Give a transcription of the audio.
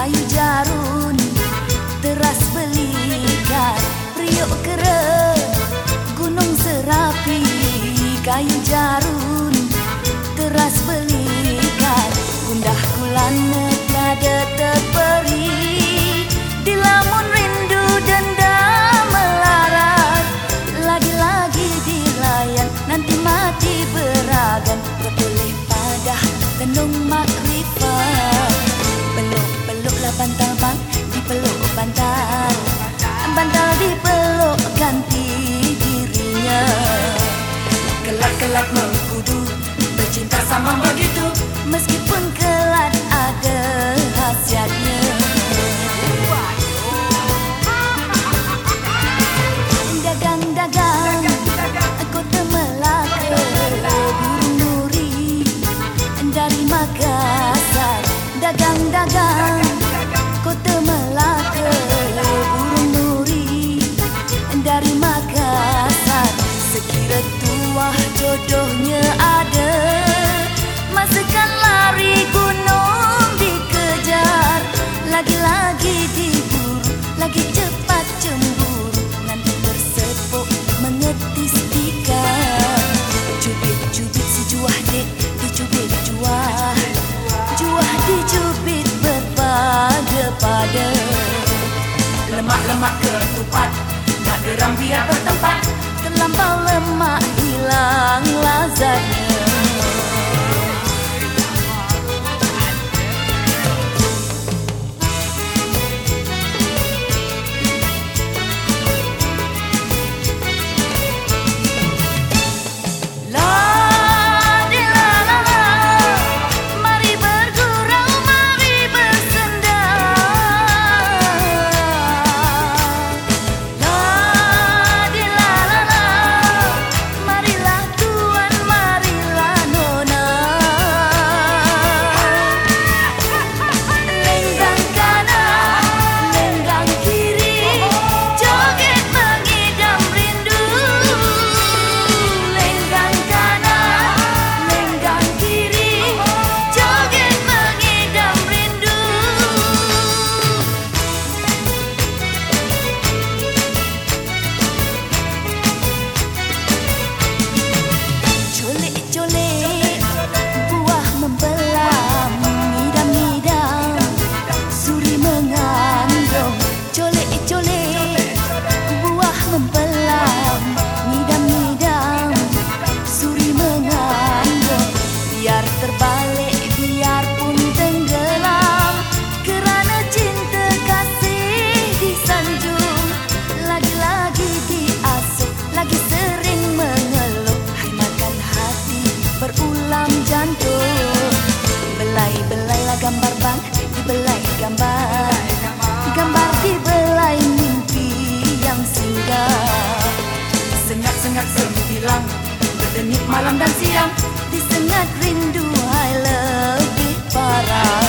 kayu jarun, teras belikan, priuk kere, gunung serapi, kayu jarun, teras belikan, gundah kulana tiada terperi, di lamun rindu dendam melarat, lagi-lagi dilayan, nanti mati beragan, berboleh padah tenung makrifat. Peluk-peluklah bantal bang, dipeluk bantal, bantal dipeluk ganti dirinya. Kelat-kelat mengkudu, bercinta sama begitu, meskipun kelat ada khasiatnya. Dagang-dagang, kota Melaka, burung nuri dari Makassar. Dagang-dagang, kota Melaka, burung nuri dari Makassar. Sekira tuah jodohnya ada, masakan lari gunung dikejar, lagi-lagi diburu, lagi cepat cemburu, nanti bersepuk mengetis tikar. Cubit-cubit si juah dek, dicubit juah, juah dicubit berpada-pada. Lemak-lemak ketupat, nak geram biar bertempat, terlampau lemak hilang lazatnya. Terbalik biarpun tenggelam, kerana cinta kasih disanjung, lagi-lagi diasuh, lagi sering mengeluh, hai makan hati berulam jantung. Belai-belailah gambar bang, dibelai gambar, gambar dibelai mimpi yang singgah. Sengat-sengat sembilang, berdenip malam dan siang, disengat rindu hai lebih parah.